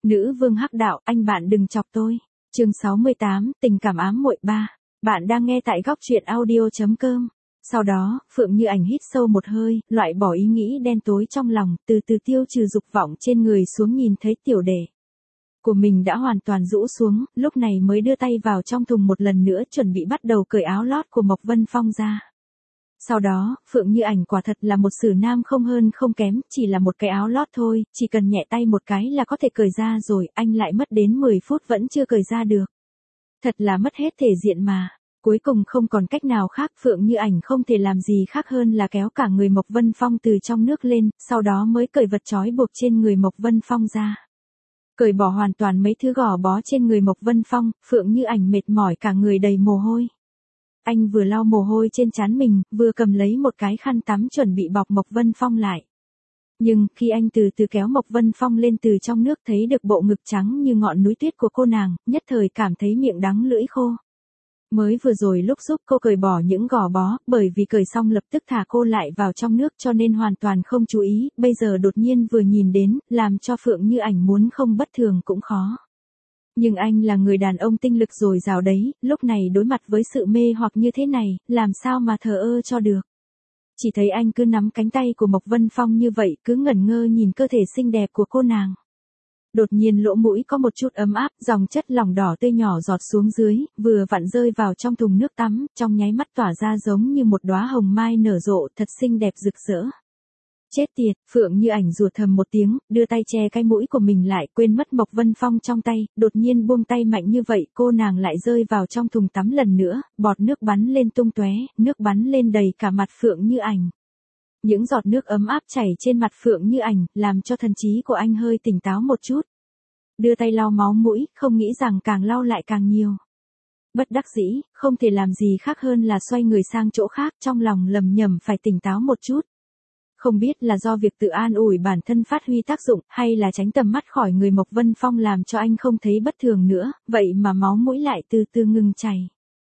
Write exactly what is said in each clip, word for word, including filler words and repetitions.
Nữ vương hắc đạo, anh bạn đừng chọc tôi. Chương sáu mươi tám, tình cảm ám muội ba. Bạn đang nghe tại góc truyện audio chấm com. Sau đó, Phượng Như Ảnh hít sâu một hơi, loại bỏ ý nghĩ đen tối trong lòng, từ từ tiêu trừ dục vọng trên người xuống, nhìn thấy tiểu đệ của mình đã hoàn toàn rũ xuống, lúc này mới đưa tay vào trong thùng một lần nữa chuẩn bị bắt đầu cởi áo lót của Mộc Vân Phong ra. Sau đó, Phượng Như Ảnh quả thật là một sử nam không hơn không kém, chỉ là một cái áo lót thôi, chỉ cần nhẹ tay một cái là có thể cởi ra rồi, anh lại mất đến mười phút vẫn chưa cởi ra được. Thật là mất hết thể diện mà. Cuối cùng không còn cách nào khác, Phượng Như Ảnh không thể làm gì khác hơn là kéo cả người Mộc Vân Phong từ trong nước lên, sau đó mới cởi vật trói buộc trên người Mộc Vân Phong ra. Cởi bỏ hoàn toàn mấy thứ gò bó trên người Mộc Vân Phong, Phượng Như Ảnh mệt mỏi cả người đầy mồ hôi. Anh vừa lau mồ hôi trên trán mình, vừa cầm lấy một cái khăn tắm chuẩn bị bọc Mộc Vân Phong lại. Nhưng, khi anh từ từ kéo Mộc Vân Phong lên từ trong nước thấy được bộ ngực trắng như ngọn núi tuyết của cô nàng, nhất thời cảm thấy miệng đắng lưỡi khô. Mới vừa rồi lúc giúp cô cởi bỏ những gò bó, bởi vì cởi xong lập tức thả cô lại vào trong nước cho nên hoàn toàn không chú ý, bây giờ đột nhiên vừa nhìn đến, làm cho Phượng Như Ảnh muốn không bất thường cũng khó. Nhưng anh là người đàn ông tinh lực dồi dào đấy, lúc này đối mặt với sự mê hoặc như thế này, làm sao mà thờ ơ cho được. Chỉ thấy anh cứ nắm cánh tay của Mộc Vân Phong như vậy, cứ ngẩn ngơ nhìn cơ thể xinh đẹp của cô nàng. Đột nhiên lỗ mũi có một chút ấm áp, dòng chất lỏng đỏ tươi nhỏ giọt xuống dưới, vừa vặn rơi vào trong thùng nước tắm, trong nháy mắt tỏa ra giống như một đóa hồng mai nở rộ, thật xinh đẹp rực rỡ. Chết tiệt, Phượng Như Ảnh rủa thầm một tiếng, đưa tay che cái mũi của mình lại, quên mất Mộc Vân Phong trong tay, đột nhiên buông tay mạnh như vậy, cô nàng lại rơi vào trong thùng tắm lần nữa, bọt nước bắn lên tung tóe, nước bắn lên đầy cả mặt Phượng Như Ảnh. Những giọt nước ấm áp chảy trên mặt Phượng Như Ảnh, làm cho thần trí của anh hơi tỉnh táo một chút. Đưa tay lau máu mũi, không nghĩ rằng càng lau lại càng nhiều. Bất đắc dĩ, không thể làm gì khác hơn là xoay người sang chỗ khác, trong lòng lầm nhầm phải tỉnh táo một chút. Không biết là do việc tự an ủi bản thân phát huy tác dụng, hay là tránh tầm mắt khỏi người Mộc Vân Phong làm cho anh không thấy bất thường nữa, vậy mà máu mũi lại từ từ ngừng chảy.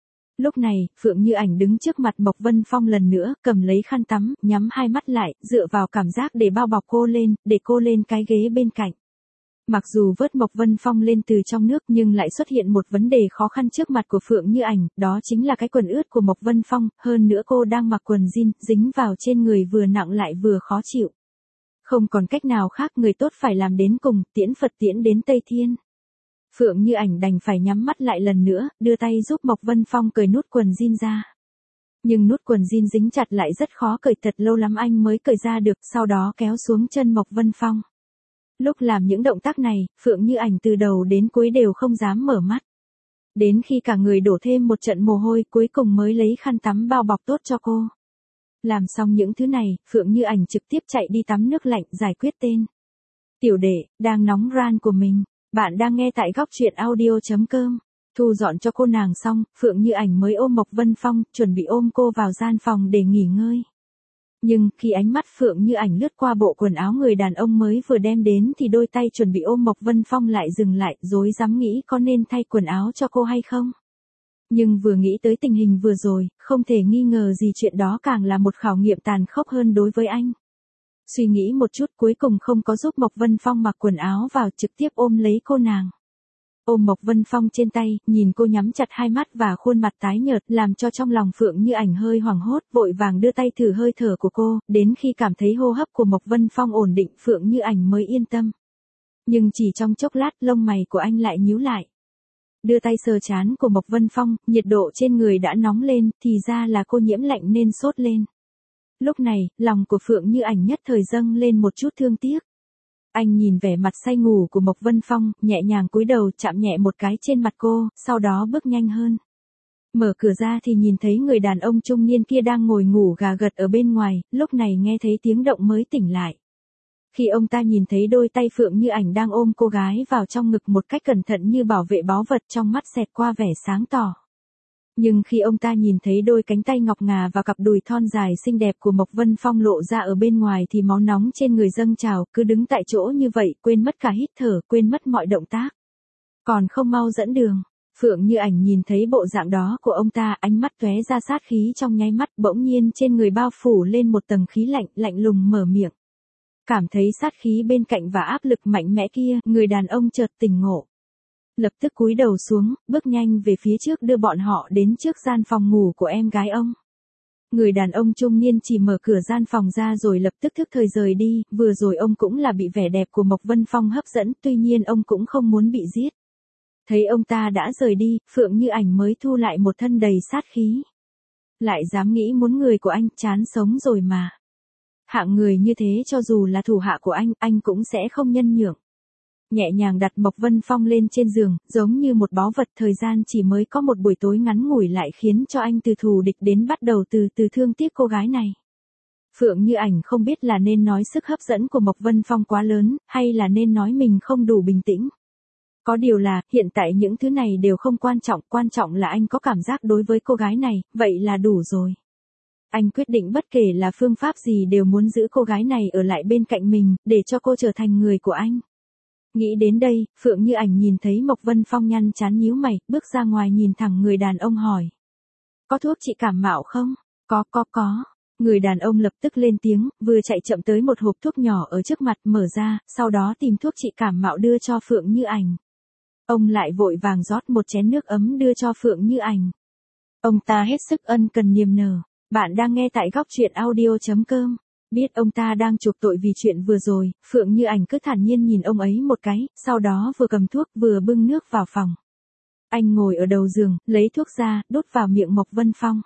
Lúc này, Phượng Như Ảnh đứng trước mặt Mộc Vân Phong lần nữa, cầm lấy khăn tắm, nhắm hai mắt lại, dựa vào cảm giác để bao bọc cô lên, để cô lên cái ghế bên cạnh. Mặc dù vớt Mộc Vân Phong lên từ trong nước nhưng lại xuất hiện một vấn đề khó khăn trước mặt của Phượng Như Ảnh, đó chính là cái quần ướt của Mộc Vân Phong, hơn nữa cô đang mặc quần jean, dính vào trên người vừa nặng lại vừa khó chịu. Không còn cách nào khác, người tốt phải làm đến cùng, tiễn Phật tiễn đến Tây Thiên. Phượng Như Ảnh đành phải nhắm mắt lại lần nữa, đưa tay giúp Mộc Vân Phong cởi nút quần jean ra. Nhưng nút quần jean dính chặt lại rất khó cởi, thật lâu lắm anh mới cởi ra được, sau đó kéo xuống chân Mộc Vân Phong. Lúc làm những động tác này, Phượng Như Ảnh từ đầu đến cuối đều không dám mở mắt. Đến khi cả người đổ thêm một trận mồ hôi, cuối cùng mới lấy khăn tắm bao bọc tốt cho cô. Làm xong những thứ này, Phượng Như Ảnh trực tiếp chạy đi tắm nước lạnh giải quyết tên tiểu đệ đang nóng ran của mình. Bạn đang nghe tại góc truyện audio chấm com. Thu dọn cho cô nàng xong, Phượng Như Ảnh mới ôm Mộc Vân Phong, chuẩn bị ôm cô vào gian phòng để nghỉ ngơi. Nhưng, khi ánh mắt Phượng Như Ảnh lướt qua bộ quần áo người đàn ông mới vừa đem đến thì đôi tay chuẩn bị ôm Mộc Vân Phong lại dừng lại, rối rắm nghĩ có nên thay quần áo cho cô hay không. Nhưng vừa nghĩ tới tình hình vừa rồi, không thể nghi ngờ gì chuyện đó càng là một khảo nghiệm tàn khốc hơn đối với anh. Suy nghĩ một chút cuối cùng không có giúp Mộc Vân Phong mặc quần áo vào, trực tiếp ôm lấy cô nàng. Ôm Mộc Vân Phong trên tay, nhìn cô nhắm chặt hai mắt và khuôn mặt tái nhợt, làm cho trong lòng Phượng Như Ảnh hơi hoảng hốt, vội vàng đưa tay thử hơi thở của cô, đến khi cảm thấy hô hấp của Mộc Vân Phong ổn định, Phượng Như Ảnh mới yên tâm. Nhưng chỉ trong chốc lát, lông mày của anh lại nhíu lại. Đưa tay sờ trán của Mộc Vân Phong, nhiệt độ trên người đã nóng lên, thì ra là cô nhiễm lạnh nên sốt lên. Lúc này, lòng của Phượng Như Ảnh nhất thời dâng lên một chút thương tiếc. Anh nhìn vẻ mặt say ngủ của Mộc Vân Phong, nhẹ nhàng cúi đầu chạm nhẹ một cái trên mặt cô, sau đó bước nhanh hơn. Mở cửa ra thì nhìn thấy người đàn ông trung niên kia đang ngồi ngủ gà gật ở bên ngoài, lúc này nghe thấy tiếng động mới tỉnh lại. Khi ông ta nhìn thấy đôi tay Phượng Như Ảnh đang ôm cô gái vào trong ngực một cách cẩn thận như bảo vệ báu vật, trong mắt xẹt qua vẻ sáng tỏ. Nhưng khi ông ta nhìn thấy đôi cánh tay ngọc ngà và cặp đùi thon dài xinh đẹp của Mộc Vân Phong lộ ra ở bên ngoài thì máu nóng trên người dâng trào, cứ đứng tại chỗ như vậy, quên mất cả hít thở, quên mất mọi động tác. Còn không mau dẫn đường. Phượng Như Ảnh nhìn thấy bộ dạng đó của ông ta, ánh mắt tóe ra sát khí trong nháy mắt, bỗng nhiên trên người bao phủ lên một tầng khí lạnh, lạnh lùng mở miệng. Cảm thấy sát khí bên cạnh và áp lực mạnh mẽ kia, người đàn ông chợt tỉnh ngộ. Lập tức cúi đầu xuống, bước nhanh về phía trước đưa bọn họ đến trước gian phòng ngủ của em gái ông. Người đàn ông trung niên chỉ mở cửa gian phòng ra rồi lập tức thức thời rời đi, vừa rồi ông cũng là bị vẻ đẹp của Mộc Vân Phong hấp dẫn, tuy nhiên ông cũng không muốn bị giết. Thấy ông ta đã rời đi, Phượng Như Ảnh mới thu lại một thân đầy sát khí. Lại dám nghĩ muốn người của anh, chán sống rồi mà. Hạng người như thế cho dù là thủ hạ của anh, anh cũng sẽ không nhân nhượng. Nhẹ nhàng đặt Mộc Vân Phong lên trên giường, giống như một báu vật, thời gian chỉ mới có một buổi tối ngắn ngủi lại khiến cho anh từ thù địch đến bắt đầu từ từ thương tiếc cô gái này. Phượng Như Ảnh không biết là nên nói sức hấp dẫn của Mộc Vân Phong quá lớn, hay là nên nói mình không đủ bình tĩnh. Có điều là, hiện tại những thứ này đều không quan trọng, quan trọng là anh có cảm giác đối với cô gái này, vậy là đủ rồi. Anh quyết định bất kể là phương pháp gì đều muốn giữ cô gái này ở lại bên cạnh mình, để cho cô trở thành người của anh. Nghĩ đến đây, Phượng Như Ảnh nhìn thấy Mộc Vân Phong nhăn chán nhíu mày, bước ra ngoài nhìn thẳng người đàn ông hỏi. Có thuốc trị cảm mạo không? Có, có, có. Người đàn ông lập tức lên tiếng, vừa chạy chậm tới một hộp thuốc nhỏ ở trước mặt mở ra, sau đó tìm thuốc trị cảm mạo đưa cho Phượng Như Ảnh. Ông lại vội vàng rót một chén nước ấm đưa cho Phượng Như Ảnh. Ông ta hết sức ân cần niềm nở. Bạn đang nghe tại góc truyện audio chấm com. Biết ông ta đang chuộc tội vì chuyện vừa rồi, Phượng Như Ảnh cứ thản nhiên nhìn ông ấy một cái, sau đó vừa cầm thuốc vừa bưng nước vào phòng. Anh ngồi ở đầu giường, lấy thuốc ra, đút vào miệng Mộc Vân Phong.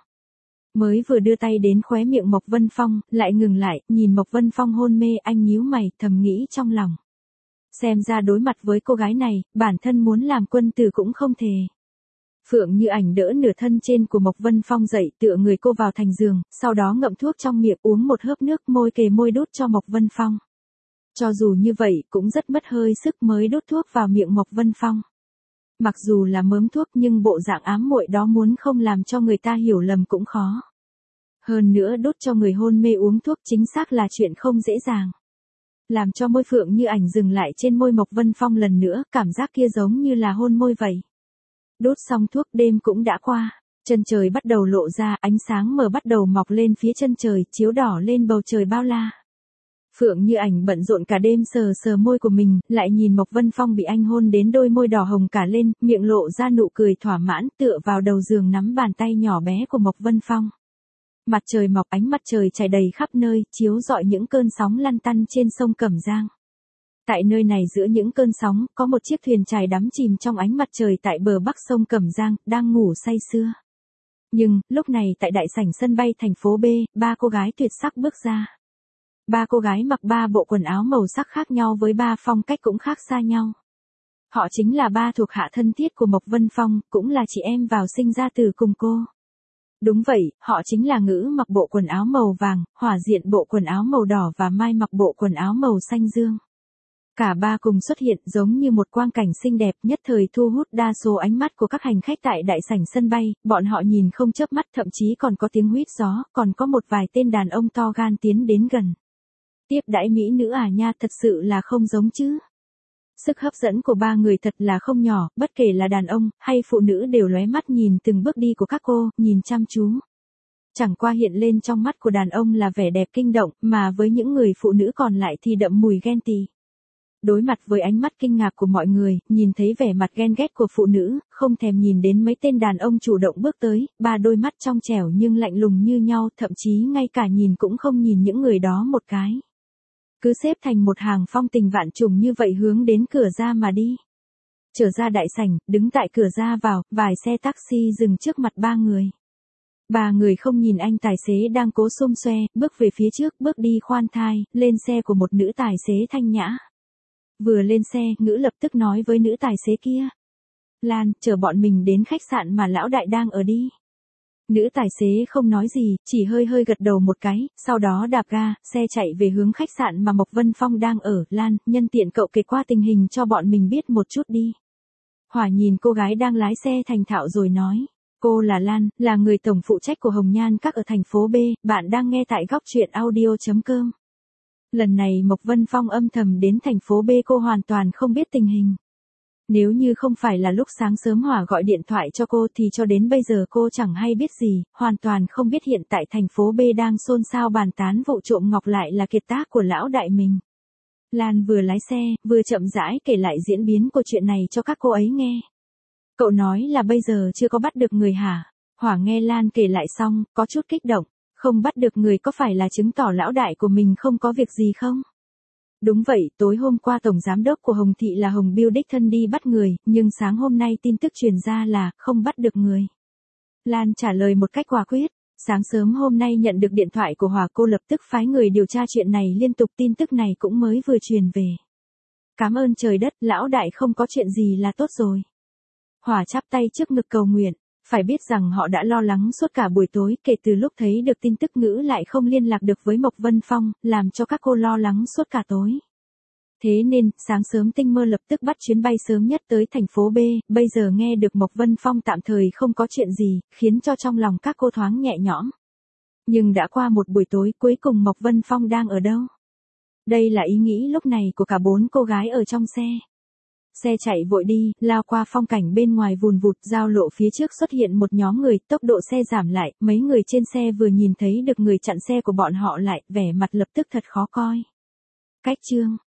Mới vừa đưa tay đến khóe miệng Mộc Vân Phong, lại ngừng lại, nhìn Mộc Vân Phong hôn mê, anh nhíu mày, thầm nghĩ trong lòng. Xem ra đối mặt với cô gái này, bản thân muốn làm quân tử cũng không thể. Phượng Như Ảnh đỡ nửa thân trên của Mộc Vân Phong dậy, tựa người cô vào thành giường, sau đó ngậm thuốc trong miệng, uống một hớp nước, môi kề môi đút cho Mộc Vân Phong. Cho dù như vậy, cũng rất mất hơi sức mới đút thuốc vào miệng Mộc Vân Phong. Mặc dù là mớm thuốc nhưng bộ dạng ám muội đó muốn không làm cho người ta hiểu lầm cũng khó. Hơn nữa đút cho người hôn mê uống thuốc chính xác là chuyện không dễ dàng. Làm cho môi Phượng Như Ảnh dừng lại trên môi Mộc Vân Phong lần nữa, cảm giác kia giống như là hôn môi vậy. Đốt xong thuốc, đêm cũng đã qua, chân trời bắt đầu lộ ra, ánh sáng mờ bắt đầu mọc lên phía chân trời, chiếu đỏ lên bầu trời bao la. Phượng Như Ảnh bận rộn cả đêm sờ sờ môi của mình, lại nhìn Mộc Vân Phong bị anh hôn đến đôi môi đỏ hồng cả lên, miệng lộ ra nụ cười thỏa mãn, tựa vào đầu giường nắm bàn tay nhỏ bé của Mộc Vân Phong. Mặt trời mọc, ánh mặt trời trải đầy khắp nơi, chiếu rọi những cơn sóng lăn tăn trên sông Cẩm Giang. Tại nơi này giữa những cơn sóng, có một chiếc thuyền chài đắm chìm trong ánh mặt trời tại bờ bắc sông Cẩm Giang, đang ngủ say sưa. Nhưng, lúc này tại đại sảnh sân bay thành phố B, ba cô gái tuyệt sắc bước ra. Ba cô gái mặc ba bộ quần áo màu sắc khác nhau với ba phong cách cũng khác xa nhau. Họ chính là ba thuộc hạ thân thiết của Mộc Vân Phong, cũng là chị em vào sinh ra từ cùng cô. Đúng vậy, họ chính là Ngữ mặc bộ quần áo màu vàng, Hỏa Diện bộ quần áo màu đỏ và Mai mặc bộ quần áo màu xanh dương. Cả ba cùng xuất hiện giống như một quang cảnh xinh đẹp, nhất thời thu hút đa số ánh mắt của các hành khách tại đại sảnh sân bay, bọn họ nhìn không chớp mắt, thậm chí còn có tiếng huýt gió, còn có một vài tên đàn ông to gan tiến đến gần. Tiếp đãi mỹ nữ à nha, thật sự là không giống chứ. Sức hấp dẫn của ba người thật là không nhỏ, bất kể là đàn ông hay phụ nữ đều lóe mắt nhìn từng bước đi của các cô, nhìn chăm chú. Chẳng qua hiện lên trong mắt của đàn ông là vẻ đẹp kinh động, mà với những người phụ nữ còn lại thì đậm mùi ghen tị. Đối mặt với ánh mắt kinh ngạc của mọi người, nhìn thấy vẻ mặt ghen ghét của phụ nữ, không thèm nhìn đến mấy tên đàn ông chủ động bước tới, ba đôi mắt trong trẻo nhưng lạnh lùng như nhau, thậm chí ngay cả nhìn cũng không nhìn những người đó một cái. Cứ xếp thành một hàng phong tình vạn trùng như vậy hướng đến cửa ra mà đi. Trở ra đại sảnh, đứng tại cửa ra vào, vài xe taxi dừng trước mặt ba người. Ba người không nhìn anh tài xế đang cố xôm xoe, bước về phía trước, bước đi khoan thai, lên xe của một nữ tài xế thanh nhã. Vừa lên xe, Ngữ lập tức nói với nữ tài xế kia. Lan, chở bọn mình đến khách sạn mà lão đại đang ở đi. Nữ tài xế không nói gì, chỉ hơi hơi gật đầu một cái, sau đó đạp ga, xe chạy về hướng khách sạn mà Mộc Vân Phong đang ở. Lan, nhân tiện cậu kể qua tình hình cho bọn mình biết một chút đi. Hỏa nhìn cô gái đang lái xe thành thạo rồi nói. Cô là Lan, là người tổng phụ trách của Hồng Nhan Các ở thành phố B, bạn đang nghe tại góc truyện audio chấm com. Lần này Mộc Vân Phong âm thầm đến thành phố B, cô hoàn toàn không biết tình hình. Nếu như không phải là lúc sáng sớm Hỏa gọi điện thoại cho cô thì cho đến bây giờ cô chẳng hay biết gì, hoàn toàn không biết hiện tại thành phố B đang xôn xao bàn tán vụ trộm ngọc lại là kiệt tác của lão đại mình. Lan vừa lái xe, vừa chậm rãi kể lại diễn biến của chuyện này cho các cô ấy nghe. Cậu nói là bây giờ chưa có bắt được người hả? Hỏa nghe Lan kể lại xong, có chút kích động. Không bắt được người có phải là chứng tỏ lão đại của mình không có việc gì không? Đúng vậy, tối hôm qua tổng giám đốc của Hồng Thị là Hồng Biêu đích thân đi bắt người, nhưng sáng hôm nay tin tức truyền ra là không bắt được người. Lan trả lời một cách quả quyết. Sáng sớm hôm nay nhận được điện thoại của Hỏa, cô lập tức phái người điều tra chuyện này liên tục, tin tức này cũng mới vừa truyền về. Cảm ơn trời đất, lão đại không có chuyện gì là tốt rồi. Hỏa chắp tay trước ngực cầu nguyện. Phải biết rằng họ đã lo lắng suốt cả buổi tối, kể từ lúc thấy được tin tức Ngữ lại không liên lạc được với Mộc Vân Phong, làm cho các cô lo lắng suốt cả tối. Thế nên, sáng sớm Tinh Mơ lập tức bắt chuyến bay sớm nhất tới thành phố B, bây giờ nghe được Mộc Vân Phong tạm thời không có chuyện gì, khiến cho trong lòng các cô thoáng nhẹ nhõm. Nhưng đã qua một buổi tối, cuối cùng Mộc Vân Phong đang ở đâu? Đây là ý nghĩ lúc này của cả bốn cô gái ở trong xe. Xe chạy vội đi, lao qua phong cảnh bên ngoài vùn vụt, giao lộ phía trước xuất hiện một nhóm người, tốc độ xe giảm lại, mấy người trên xe vừa nhìn thấy được người chặn xe của bọn họ lại, vẻ mặt lập tức thật khó coi. Cách chương